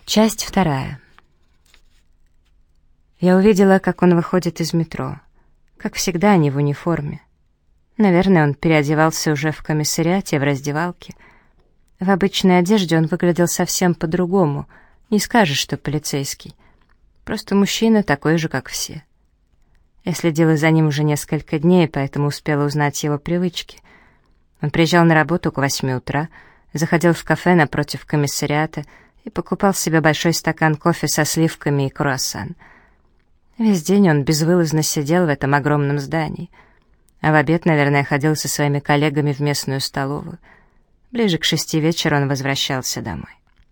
Часть вторая. Я увидела, как он выходит из метро. Как всегда, не в униформе. Наверное, он переодевался уже в комиссариате, в раздевалке. В обычной одежде он выглядел совсем по-другому. Не скажешь, что полицейский. Просто мужчина такой же, как все. Я следила за ним уже несколько дней, поэтому успела узнать его привычки. Он приезжал на работу к 8 утра, заходил в кафе напротив комиссариата и покупал себе большой стакан кофе со сливками и круассан. Весь день он безвылазно сидел в этом огромном здании. А в обед, наверное, ходил со своими коллегами в местную столовую. Ближе к 6 вечера он возвращался домой.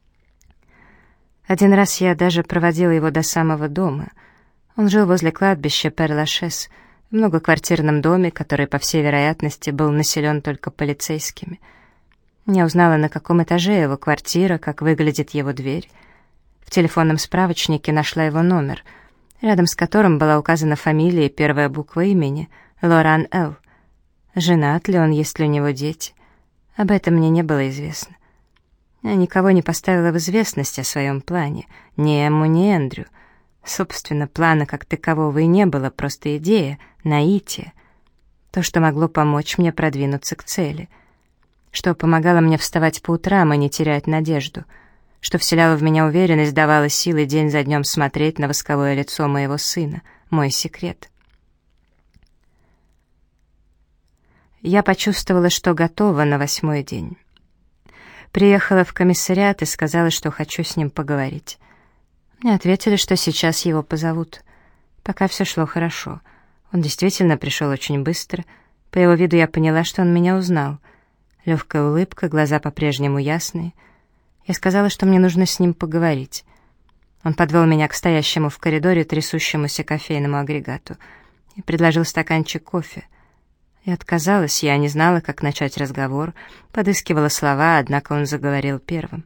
Один раз я даже проводила его до самого дома. Он жил возле кладбища Пер-Лашез, в многоквартирном доме, который, по всей вероятности, был населен только полицейскими. Я узнала, на каком этаже его квартира, как выглядит его дверь. В телефонном справочнике нашла его номер, рядом с которым была указана фамилия и первая буква имени — Лоран Л. Женат ли он, есть ли у него дети? Об этом мне не было известно. Я никого не поставила в известность о своем плане, ни Эмму, ни Эндрю. Собственно, плана как такового и не было, просто идея, наитие. То, что могло помочь мне продвинуться к цели. Что помогало мне вставать по утрам и не терять надежду. Что вселяло в меня уверенность, давало силы день за днем смотреть на восковое лицо моего сына, мой секрет. Я почувствовала, что готова на 8-й день. Приехала в комиссариат и сказала, что хочу с ним поговорить. Мне ответили, что сейчас его позовут. Пока все шло хорошо. Он действительно пришел очень быстро. По его виду я поняла, что он меня узнал. Легкая улыбка, глаза по-прежнему ясные. Я сказала, что мне нужно с ним поговорить. Он подвел меня к стоящему в коридоре трясущемуся кофейному агрегату и предложил стаканчик кофе. Я отказалась, я не знала, как начать разговор, подыскивала слова, однако он заговорил первым.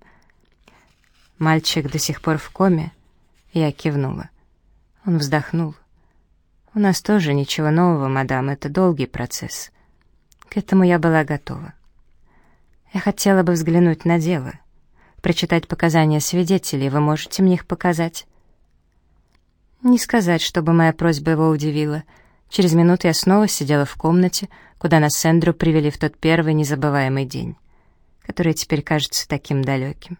«Мальчик до сих пор в коме?» Я кивнула. Он вздохнул. «У нас тоже ничего нового, мадам, это долгий процесс». К этому я была готова. Я хотела бы взглянуть на дело, прочитать показания свидетелей, вы можете мне их показать? Не сказать, чтобы моя просьба его удивила. Через минуту я снова сидела в комнате, куда нас с Эндрю привели в тот первый незабываемый день, который теперь кажется таким далеким.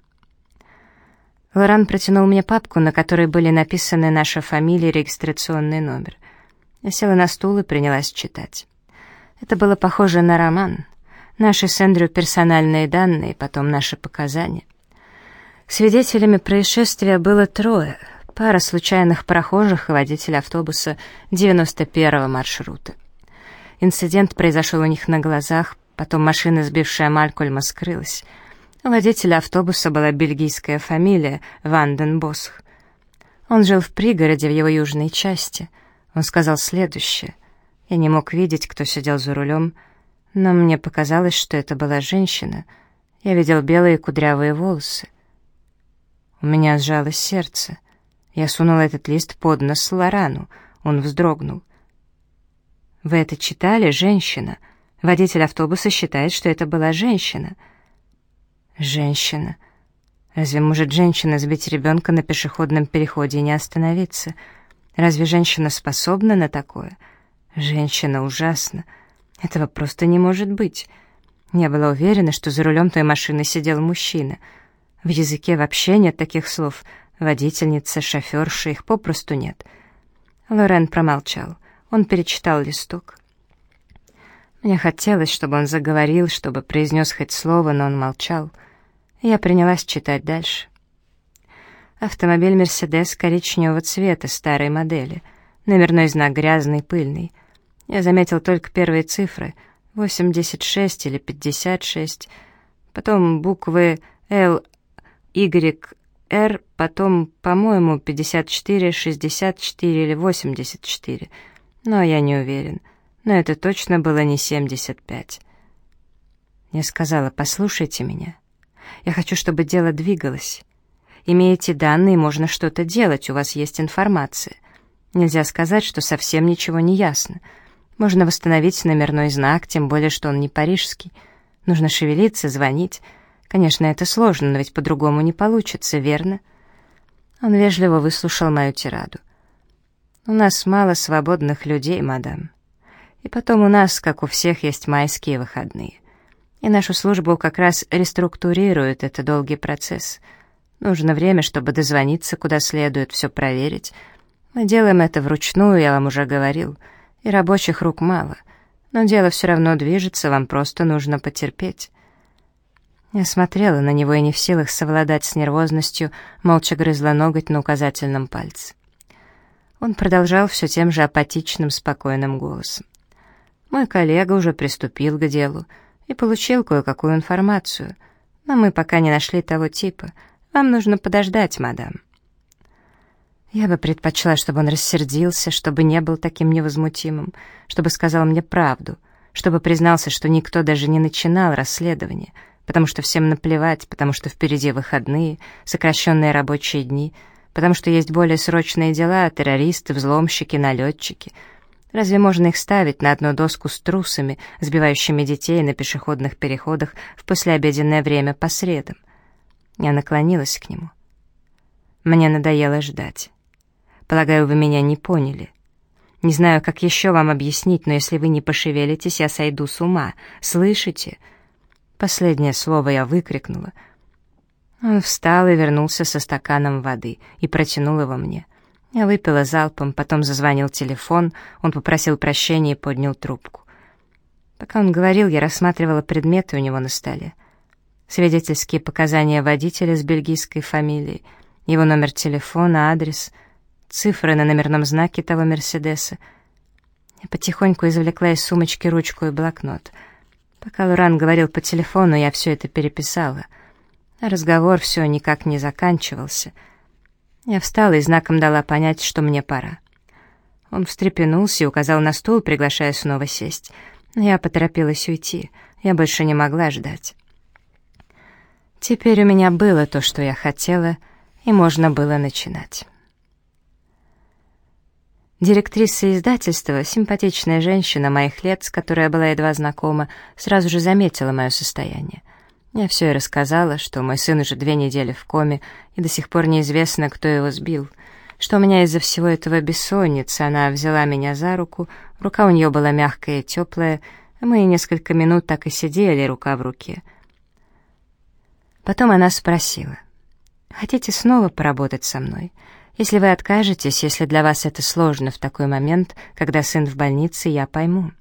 Лоран протянул мне папку, на которой были написаны наша фамилия и регистрационный номер. Я села на стул и принялась читать. Это было похоже на роман. Наши с Эндрю персональные данные, потом наши показания. Свидетелями происшествия было 3: пара случайных прохожих и водитель автобуса 91-го маршрута. Инцидент произошел у них на глазах, потом машина, сбившая Малькольма, скрылась. У водителя автобуса была бельгийская фамилия Ван ден Босх. Он жил в пригороде в его южной части. Он сказал следующее. Я не мог видеть, кто сидел за рулем, но мне показалось, что это была женщина. Я видел белые кудрявые волосы. У меня сжалось сердце. Я сунула этот лист под нос Лорану. Он вздрогнул. «Вы это читали, женщина? Водитель автобуса считает, что это была женщина». «Женщина? Разве может женщина сбить ребенка на пешеходном переходе и не остановиться? Разве женщина способна на такое? Женщина ужасна. Этого просто не может быть. Я была уверена, что за рулем той машины сидел мужчина. В языке вообще нет таких слов. Водительница, шоферша, их попросту нет». Лорен промолчал. Он перечитал листок. Мне хотелось, чтобы он заговорил, чтобы произнес хоть слово, но он молчал. Я принялась читать дальше. Автомобиль «Мерседес» коричневого цвета, старой модели. Номерной знак грязный, пыльный. Я заметил только первые цифры — 86 или 56. Потом буквы «Л», «Y», «Р», потом, по-моему, 54, 64 или 84. Но я не уверен. Но это точно было не 75. Я сказала: «Послушайте меня. Я хочу, чтобы дело двигалось. Имеете данные, можно что-то делать, у вас есть информация. Нельзя сказать, что совсем ничего не ясно. Можно восстановить номерной знак, тем более, что он не парижский. Нужно шевелиться, звонить. Конечно, это сложно, но ведь по-другому не получится, верно? Он вежливо выслушал мою тираду. «У нас мало свободных людей, мадам. И потом у нас, как у всех, есть майские выходные. И нашу службу как раз реструктурирует, это долгий процесс. Нужно время, чтобы дозвониться куда следует, все проверить. Мы делаем это вручную, я вам уже говорил, и рабочих рук мало. Но дело все равно движется, вам просто нужно потерпеть». Я смотрела на него и не в силах совладать с нервозностью, молча грызла ноготь на указательном пальце. Он продолжал все тем же апатичным, спокойным голосом. «Мой коллега уже приступил к делу и получил кое-какую информацию, но мы пока не нашли того типа. Вам нужно подождать, мадам». Я бы предпочла, чтобы он рассердился, чтобы не был таким невозмутимым, чтобы сказал мне правду, чтобы признался, что никто даже не начинал расследование, потому что всем наплевать, потому что впереди выходные, сокращенные рабочие дни, потому что есть более срочные дела, террористы, взломщики, налетчики. Разве можно их ставить на одну доску с трусами, сбивающими детей на пешеходных переходах в послеобеденное время по средам? Я наклонилась к нему. «Мне надоело ждать. Полагаю, вы меня не поняли. Не знаю, как еще вам объяснить, но если вы не пошевелитесь, я сойду с ума. Слышите?» Последнее слово я выкрикнула. Он встал и вернулся со стаканом воды и протянул его мне. Я выпила залпом, потом зазвонил телефон, он попросил прощения и поднял трубку. Пока он говорил, я рассматривала предметы у него на столе. Свидетельские показания водителя с бельгийской фамилией, его номер телефона, адрес, цифры на номерном знаке того «Мерседеса». Я потихоньку извлекла из сумочки ручку и блокнот. Пока Лоран говорил по телефону, я все это переписала. А разговор все никак не заканчивался. Я встала и знаком дала понять, что мне пора. Он встрепенулся и указал на стул, приглашая снова сесть. Но я поторопилась уйти. Я больше не могла ждать. Теперь у меня было то, что я хотела, и можно было начинать. Директриса издательства, симпатичная женщина моих лет, с которой я была едва знакома, сразу же заметила мое состояние. Я все ей рассказала, что мой сын уже 2 недели в коме, и до сих пор неизвестно, кто его сбил, что у меня из-за всего этого бессонница. Она взяла меня за руку, рука у нее была мягкая и теплая, мы несколько минут так и сидели, рука в руке. Потом она спросила: «Хотите снова поработать со мной? Если вы откажетесь, если для вас это сложно в такой момент, когда сын в больнице, я пойму».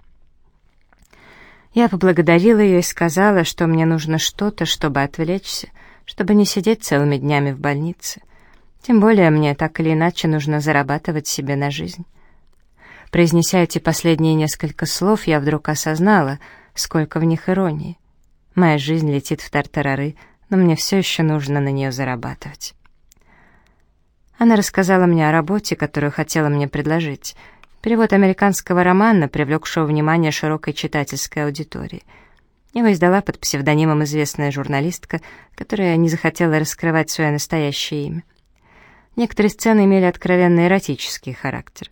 Я поблагодарила ее и сказала, что мне нужно что-то, чтобы отвлечься, чтобы не сидеть целыми днями в больнице. Тем более мне так или иначе нужно зарабатывать себе на жизнь. Произнеся эти последние несколько слов, я вдруг осознала, сколько в них иронии. Моя жизнь летит в тартарары, но мне все еще нужно на нее зарабатывать. Она рассказала мне о работе, которую хотела мне предложить. Перевод американского романа, привлекшего внимание широкой читательской аудитории. Его издала под псевдонимом известная журналистка, которая не захотела раскрывать свое настоящее имя. Некоторые сцены имели откровенно эротический характер.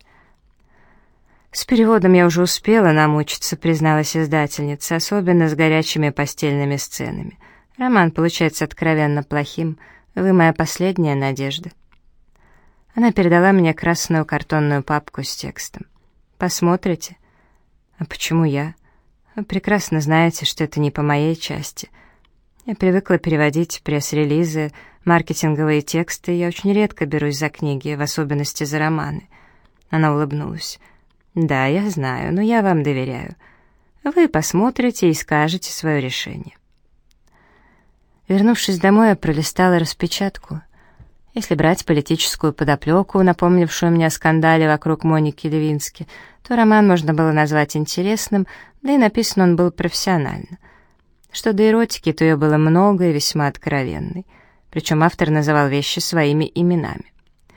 «С переводом я уже успела намучиться», — призналась издательница, особенно с горячими постельными сценами. «Роман получается откровенно плохим. Вы моя последняя надежда». Она передала мне красную картонную папку с текстом. «Посмотрите?» «А почему я?» «Вы прекрасно знаете, что это не по моей части. Я привыкла переводить пресс-релизы, маркетинговые тексты, и я очень редко берусь за книги, в особенности за романы». Она улыбнулась. «Да, я знаю, но я вам доверяю. Вы посмотрите и скажете свое решение». Вернувшись домой, я пролистала распечатку. Если брать политическую подоплеку, напомнившую мне о скандале вокруг Моники Левински, то роман можно было назвать интересным, да и написан он был профессионально. Что до эротики, то ее было много и весьма откровенной, причем автор называл вещи своими именами.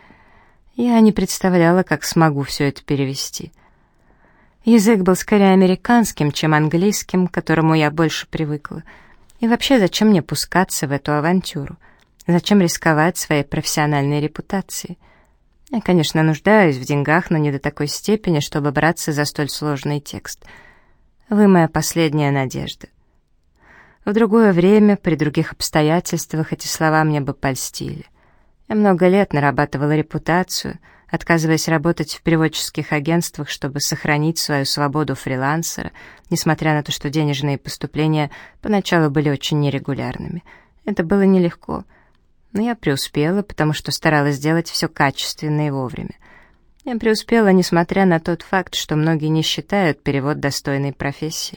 Я не представляла, как смогу все это перевести. Язык был скорее американским, чем английским, к которому я больше привыкла. И вообще, зачем мне пускаться в эту авантюру? Зачем рисковать своей профессиональной репутацией? Я, конечно, нуждаюсь в деньгах, но не до такой степени, чтобы браться за столь сложный текст. Вы моя последняя надежда. В другое время, при других обстоятельствах эти слова мне бы польстили. Я много лет нарабатывала репутацию, отказываясь работать в переводческих агентствах, чтобы сохранить свою свободу фрилансера, несмотря на то, что денежные поступления поначалу были очень нерегулярными. Это было нелегко, но я преуспела, потому что старалась сделать все качественно и вовремя. Я преуспела, несмотря на тот факт, что многие не считают перевод достойной профессии.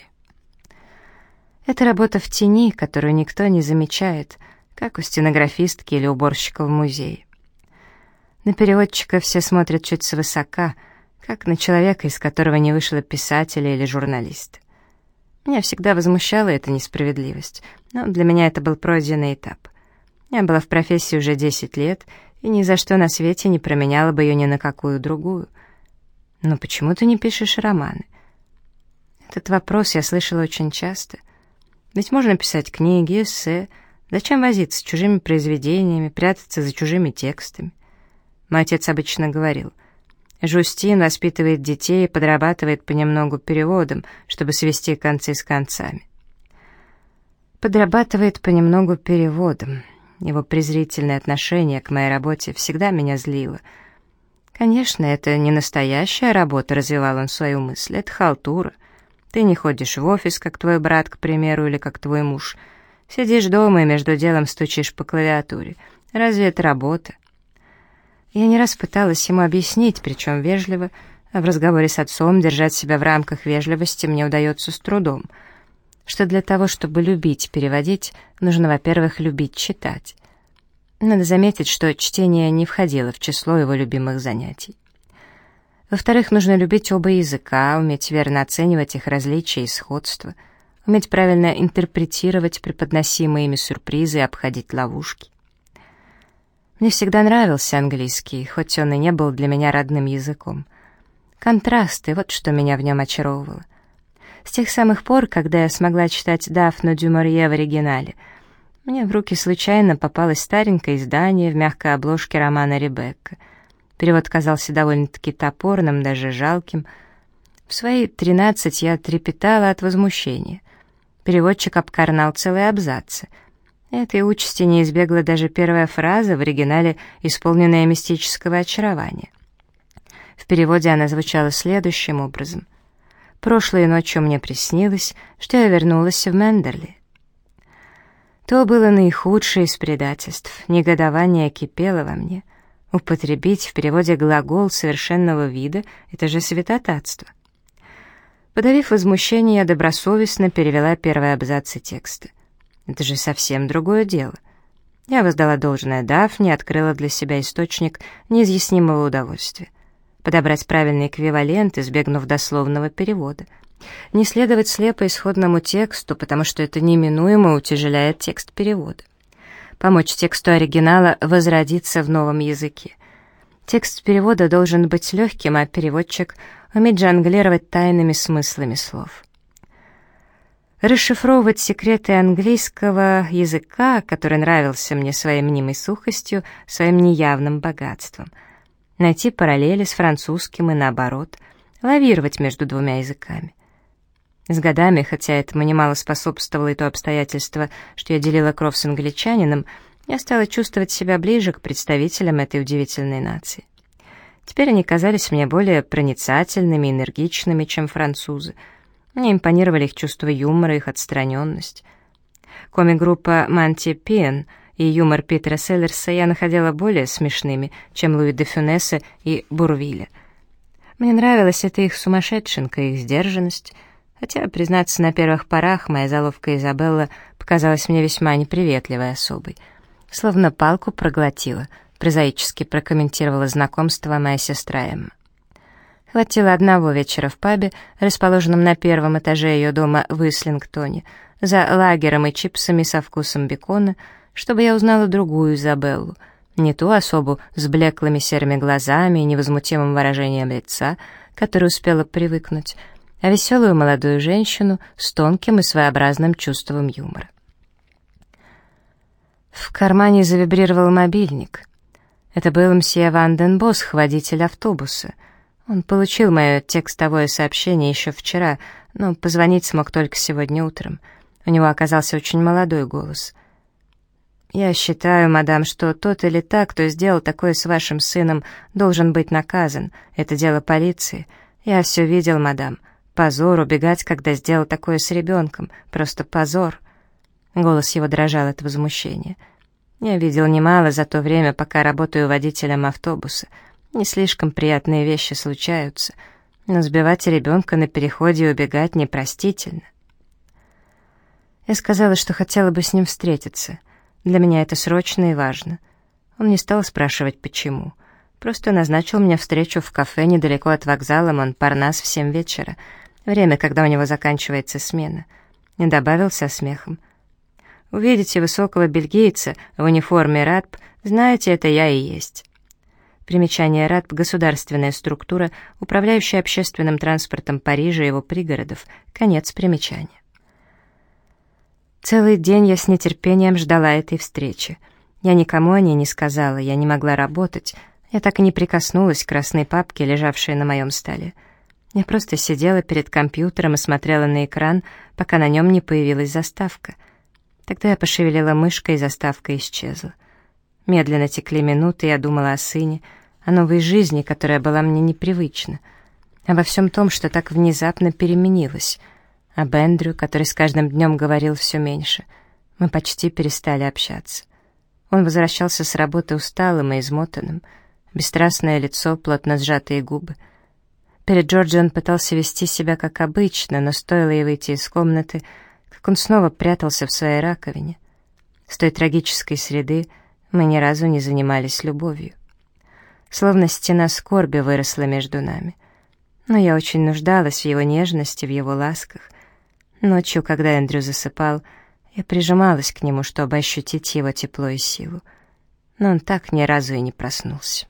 Это работа в тени, которую никто не замечает, как у стенографистки или уборщика в музее. На переводчика все смотрят чуть свысока, как на человека, из которого не вышло писателя или журналиста. Меня всегда возмущала эта несправедливость, но для меня это был пройденный этап. Я была в профессии уже 10 лет, и ни за что на свете не променяла бы ее ни на какую другую. Но почему ты не пишешь романы? Этот вопрос я слышала очень часто. Ведь можно писать книги, эссе. Зачем возиться с чужими произведениями, прятаться за чужими текстами? Мой отец обычно говорил: Жюстин воспитывает детей и подрабатывает понемногу переводом, чтобы свести концы с концами. Подрабатывает понемногу переводом. Его презрительное отношение к моей работе всегда меня злило. Конечно, это не настоящая работа, развивал он свою мысль, это халтура. Ты не ходишь в офис, как твой брат, к примеру, или как твой муж. Сидишь дома и между делом стучишь по клавиатуре. Разве это работа? Я не раз пыталась ему объяснить, причем вежливо, а в разговоре с отцом держать себя в рамках вежливости мне удается с трудом, что для того, чтобы любить переводить, нужно, во-первых, любить читать. Надо заметить, что чтение не входило в число его любимых занятий. Во-вторых, нужно любить оба языка, уметь верно оценивать их различия и сходства, уметь правильно интерпретировать преподносимые ими сюрпризы и обходить ловушки. Мне всегда нравился английский, хоть он и не был для меня родным языком. Контрасты — вот что меня в нем очаровывало. С тех самых пор, когда я смогла читать Дафну дю Морье в оригинале, мне в руки случайно попалось старенькое издание в мягкой обложке романа «Ребекка». Перевод казался довольно-таки топорным, даже жалким. В свои 13 я трепетала от возмущения. Переводчик обкарнал целые абзацы. Этой участи не избегла даже первая фраза в оригинале, исполненная мистического очарования. В переводе она звучала следующим образом: «Прошлой ночью мне приснилось, что я вернулась в Мендерли». То было наихудшее из предательств, негодование кипело во мне. Употребить в переводе глагол совершенного вида — это же святотатство. Подавив возмущение, я добросовестно перевела первые абзацы текста. Это же совсем другое дело. Я воздала должное Дафне, открыла для себя источник неизъяснимого удовольствия. Подобрать правильный эквивалент, избегнув дословного перевода. Не следовать слепо исходному тексту, потому что это неминуемо утяжеляет текст перевода. Помочь тексту оригинала возродиться в новом языке. Текст перевода должен быть легким, а переводчик уметь жонглировать тайными смыслами слов. Расшифровывать секреты английского языка, который нравился мне своей мнимой сухостью, своим неявным богатством. Найти параллели с французским и наоборот, лавировать между двумя языками. С годами, хотя этому немало способствовало и то обстоятельство, что я делила кров с англичанином, я стала чувствовать себя ближе к представителям этой удивительной нации. Теперь они казались мне более проницательными и энергичными, чем французы. Мне импонировали их чувство юмора, их отстраненность. Комик-группа Монти Пиен и юмор Питера Селлерса я находила более смешными, чем Луи де Фюнеса и Бурвиля. Мне нравилась эта их сумасшедшенка, их сдержанность, хотя, признаться, на первых порах моя заловка Изабелла показалась мне весьма неприветливой особой. Словно палку проглотила, прозаически прокомментировала знакомство моя сестра Эмма. Хватило одного вечера в пабе, расположенном на первом этаже ее дома в Ислингтоне, за лагером и чипсами со вкусом бекона, чтобы я узнала другую Изабеллу, не ту особу с блеклыми серыми глазами и невозмутимым выражением лица, которой успела привыкнуть, а веселую молодую женщину с тонким и своеобразным чувством юмора. В кармане завибрировал мобильник. Это был мсье Ван ден Босх, водитель автобуса. Он получил мое текстовое сообщение еще вчера, но позвонить смог только сегодня утром. У него оказался очень молодой голос. «Я считаю, мадам, что тот или та, кто сделал такое с вашим сыном, должен быть наказан. Это дело полиции. Я все видел, мадам. Позор убегать, когда сделал такое с ребенком. Просто позор». Голос его дрожал от возмущения. «Я видел немало за то время, пока работаю водителем автобуса. Не слишком приятные вещи случаются, но сбивать ребенка на переходе и убегать непростительно». Я сказала, что хотела бы с ним встретиться. Для меня это срочно и важно. Он не стал спрашивать, почему. Просто назначил мне встречу в кафе недалеко от вокзала Монпарнас в 7 вечера, время, когда у него заканчивается смена. И добавил со смехом: «Увидите высокого бельгийца в униформе РАТП, знаете, это я и есть». Примечание: РАТП — государственная структура, управляющая общественным транспортом Парижа и его пригородов. Конец примечания. Целый день я с нетерпением ждала этой встречи. Я никому о ней не сказала, я не могла работать, я так и не прикоснулась к красной папке, лежавшей на моем столе. Я просто сидела перед компьютером и смотрела на экран, пока на нем не появилась заставка. Тогда я пошевелила мышкой, и заставка исчезла. Медленно текли минуты, я думала о сыне, о новой жизни, которая была мне непривычна, обо всем том, что так внезапно переменилось, об Эндрю, который с каждым днем говорил все меньше. Мы почти перестали общаться. Он возвращался с работы усталым и измотанным, бесстрастное лицо, плотно сжатые губы. Перед Джорджи он пытался вести себя как обычно, но стоило ей выйти из комнаты, как он снова прятался в своей раковине. С той трагической среды мы ни разу не занимались любовью. Словно стена скорби выросла между нами. Но я очень нуждалась в его нежности, в его ласках. Ночью, когда Эндрю засыпал, я прижималась к нему, чтобы ощутить его тепло и силу. Но он так ни разу и не проснулся.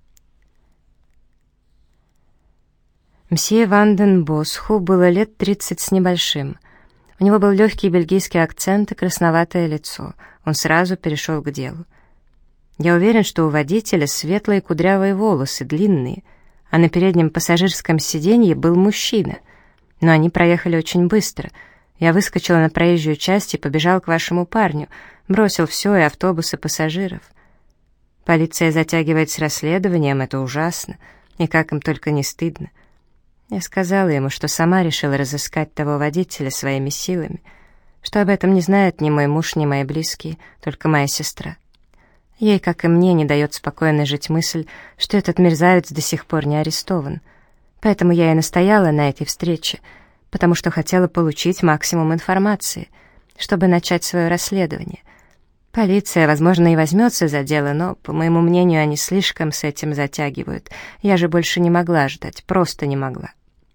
Мсье Ванден Босху было лет 30 с небольшим. У него был легкий бельгийский акцент и красноватое лицо. Он сразу перешел к делу. Я уверен, что у водителя светлые кудрявые волосы, длинные, а на переднем пассажирском сиденье был мужчина. Но они проехали очень быстро. Я выскочила на проезжую часть и побежал к вашему парню, бросил все и автобус, и пассажиров. Полиция затягивает с расследованием, это ужасно, и как им только не стыдно. Я сказала ему, что сама решила разыскать того водителя своими силами, что об этом не знает ни мой муж, ни мои близкие, только моя сестра. Ей, как и мне, не дает спокойно жить мысль, что этот мерзавец до сих пор не арестован. Поэтому я и настояла на этой встрече, потому что хотела получить максимум информации, чтобы начать свое расследование. Полиция, возможно, и возьмется за дело, но, по моему мнению, они слишком с этим затягивают. Я же больше не могла ждать, просто не могла.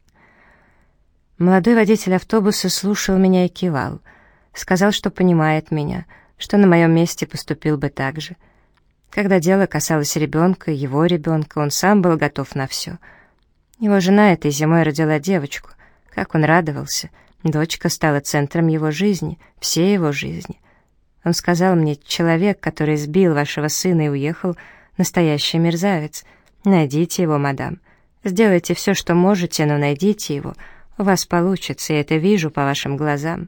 Молодой водитель автобуса слушал меня и кивал. Сказал, что понимает меня, что на моем месте поступил бы так же. Когда дело касалось ребенка, его ребенка, он сам был готов на все. Его жена этой зимой родила девочку. Как он радовался. Дочка стала центром его жизни, всей его жизни. Он сказал мне: человек, который сбил вашего сына и уехал, настоящий мерзавец. Найдите его, мадам. Сделайте все, что можете, но найдите его. У вас получится, я это вижу по вашим глазам.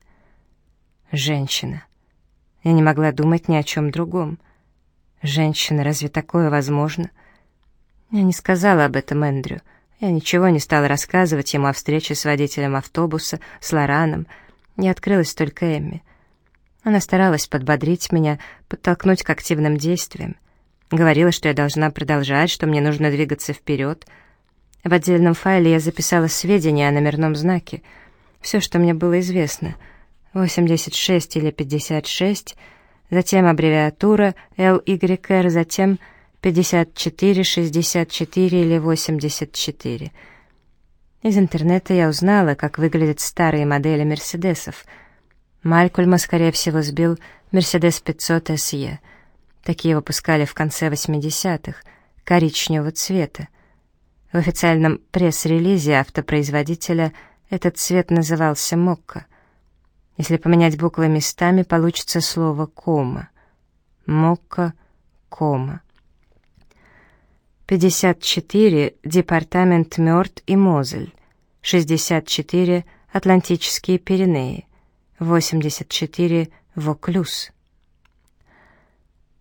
Женщина. Я не могла думать ни о чем другом. Женщина, разве такое возможно? Я не сказала об этом Эндрю. Я ничего не стала рассказывать ему о встрече с водителем автобуса, с Лораном. Не открылась только Эмми. Она старалась подбодрить меня, подтолкнуть к активным действиям. Говорила, что я должна продолжать, что мне нужно двигаться вперед. В отдельном файле я записала сведения о номерном знаке. Все, что мне было известно. 86 или 56, затем аббревиатура LYR, затем 54, 64 или 84. Из интернета я узнала, как выглядят старые модели «Мерседесов». Малькольма, скорее всего, сбил «Мерседес 500 SE». Такие выпускали в конце 80-х, коричневого цвета. В официальном пресс-релизе автопроизводителя этот цвет назывался «Мокко». Если поменять буквы местами, получится слово «кома». «Мокко», «кома». 54 — департамент Мёрт и Мозель, 64 — Атлантические Пиренеи, 84 — Воклюз.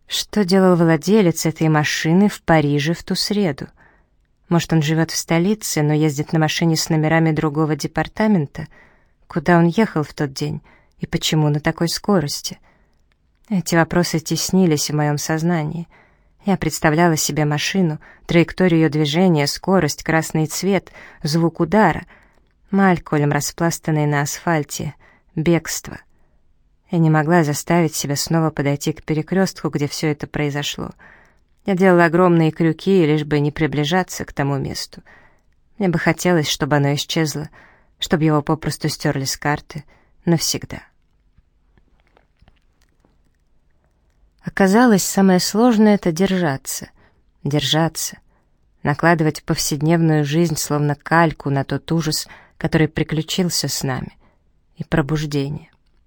Что делал владелец этой машины в Париже в ту среду? Может, он живет в столице, но ездит на машине с номерами другого департамента? Куда он ехал в тот день? И почему на такой скорости? Эти вопросы теснились в моем сознании. Я представляла себе машину, траекторию ее движения, скорость, красный цвет, звук удара. Малькольм, распластанный на асфальте, бегство. Я не могла заставить себя снова подойти к перекрестку, где все это произошло. Я делала огромные крюки, лишь бы не приближаться к тому месту. Мне бы хотелось, чтобы оно исчезло, чтобы его попросту стерли с карты навсегда. Оказалось, самое сложное — это держаться. Держаться. Накладывать повседневную жизнь словно кальку на тот ужас, который приключился с нами. И пробуждение.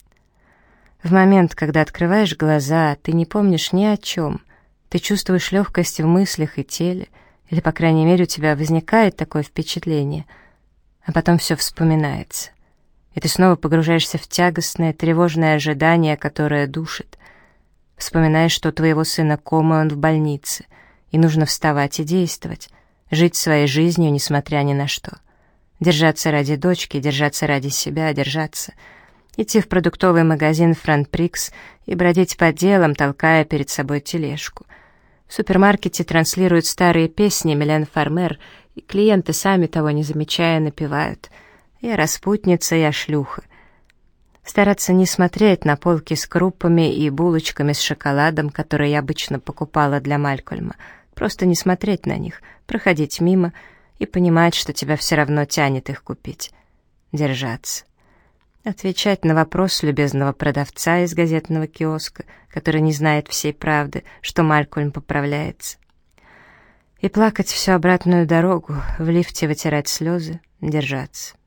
В момент, когда открываешь глаза, ты не помнишь ни о чем. Ты чувствуешь легкость в мыслях и теле, или, по крайней мере, у тебя возникает такое впечатление, а потом все вспоминается. И ты снова погружаешься в тягостное, тревожное ожидание, которое душит. Вспоминаешь, что у твоего сына кома, он в больнице, и нужно вставать и действовать, жить своей жизнью, несмотря ни на что. Держаться ради дочки, держаться ради себя, держаться. Идти в продуктовый магазин «Франприкс» и бродить по делам, толкая перед собой тележку. В супермаркете транслируют старые песни Милен Фармер, и клиенты, сами того не замечая, напевают «Я распутница, я шлюха». Стараться не смотреть на полки с крупами и булочками с шоколадом, которые я обычно покупала для Малькольма, просто не смотреть на них, проходить мимо и понимать, что тебя все равно тянет их купить. Держаться. Отвечать на вопрос любезного продавца из газетного киоска, который не знает всей правды, что Малькольм поправляется. И плакать всю обратную дорогу, в лифте вытирать слезы, держаться.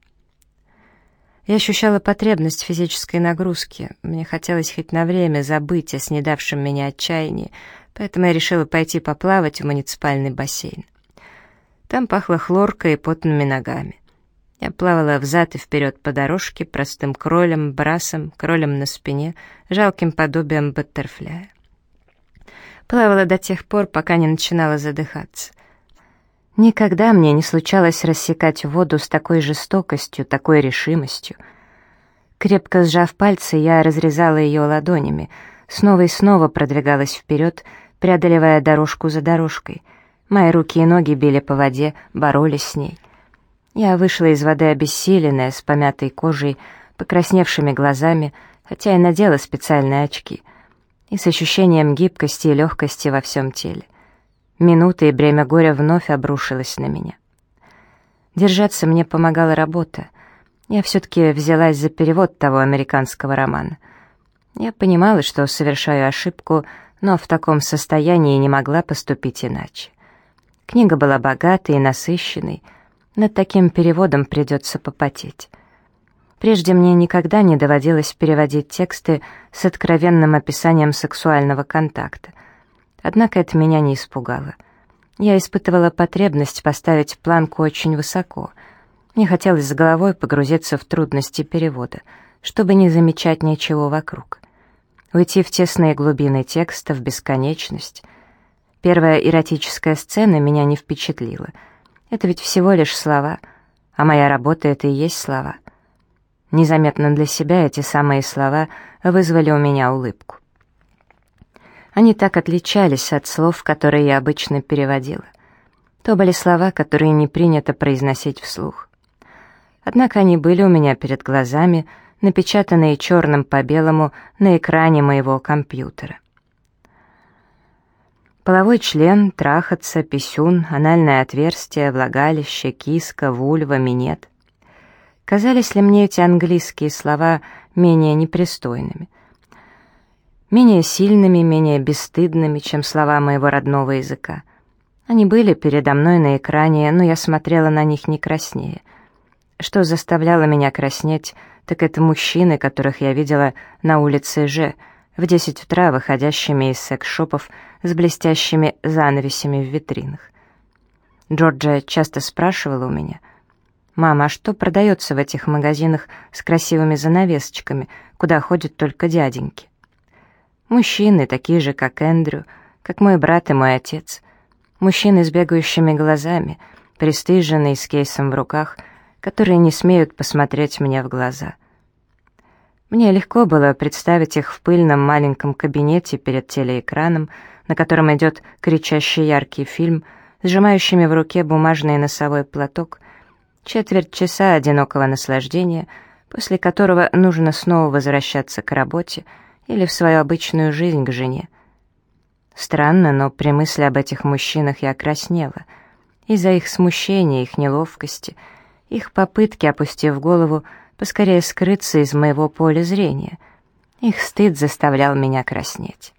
Я ощущала потребность в физической нагрузке. Мне хотелось хоть на время забыть о снедавшем меня отчаянии, поэтому я решила пойти поплавать в муниципальный бассейн. Там пахло хлоркой и потными ногами. Я плавала взад и вперед по дорожке, простым кролем, брасом, кролем на спине, жалким подобием баттерфляя. Плавала до тех пор, пока не начинала задыхаться. Никогда мне не случалось рассекать воду с такой жестокостью, такой решимостью. Крепко сжав пальцы, я разрезала ее ладонями, снова и снова продвигалась вперед, преодолевая дорожку за дорожкой. Мои руки и ноги били по воде, боролись с ней. Я вышла из воды обессиленная, с помятой кожей, покрасневшими глазами, хотя и надела специальные очки, и с ощущением гибкости и легкости во всем теле. Минута, и бремя горя вновь обрушилось на меня. Держаться мне помогала работа. Я все-таки взялась за перевод того американского романа. Я понимала, что совершаю ошибку, но в таком состоянии не могла поступить иначе. Книга была богатой и насыщенной. Над таким переводом придется попотеть. Прежде мне никогда не доводилось переводить тексты с откровенным описанием сексуального контакта. Однако это меня не испугало. Я испытывала потребность поставить планку очень высоко. Мне хотелось с головой погрузиться в трудности перевода, чтобы не замечать ничего вокруг. Уйти в тесные глубины текста, в бесконечность. Первая эротическая сцена меня не впечатлила. Это ведь всего лишь слова, а моя работа — это и есть слова. Незаметно для себя эти самые слова вызвали у меня улыбку. Они так отличались от слов, которые я обычно переводила. То были слова, которые не принято произносить вслух. Однако они были у меня перед глазами, напечатанные черным по белому на экране моего компьютера. Половой член, трахаться, писюн, анальное отверстие, влагалище, киска, вульва, минет. Казались ли мне эти английские слова менее непристойными? Менее сильными, менее бесстыдными, чем слова моего родного языка. Они были передо мной на экране, но я смотрела на них не краснее. Что заставляло меня краснеть, так это мужчины, которых я видела на улице Ж, в 10 утра выходящими из секс-шопов с блестящими занавесями в витринах. Джорджия часто спрашивала у меня: «Мама, а что продается в этих магазинах с красивыми занавесочками, куда ходят только дяденьки?» Мужчины, такие же, как Эндрю, как мой брат и мой отец. Мужчины с бегающими глазами, пристыженные с кейсом в руках, которые не смеют посмотреть мне в глаза. Мне легко было представить их в пыльном маленьком кабинете перед телеэкраном, на котором идет кричащий яркий фильм, сжимающими в руке бумажный носовой платок, четверть часа одинокого наслаждения, после которого нужно снова возвращаться к работе или в свою обычную жизнь к жене. Странно, но при мысли об этих мужчинах я краснела. Из-за их смущения, их неловкости, их попытки, опустив голову, поскорее скрыться из моего поля зрения. Их стыд заставлял меня краснеть.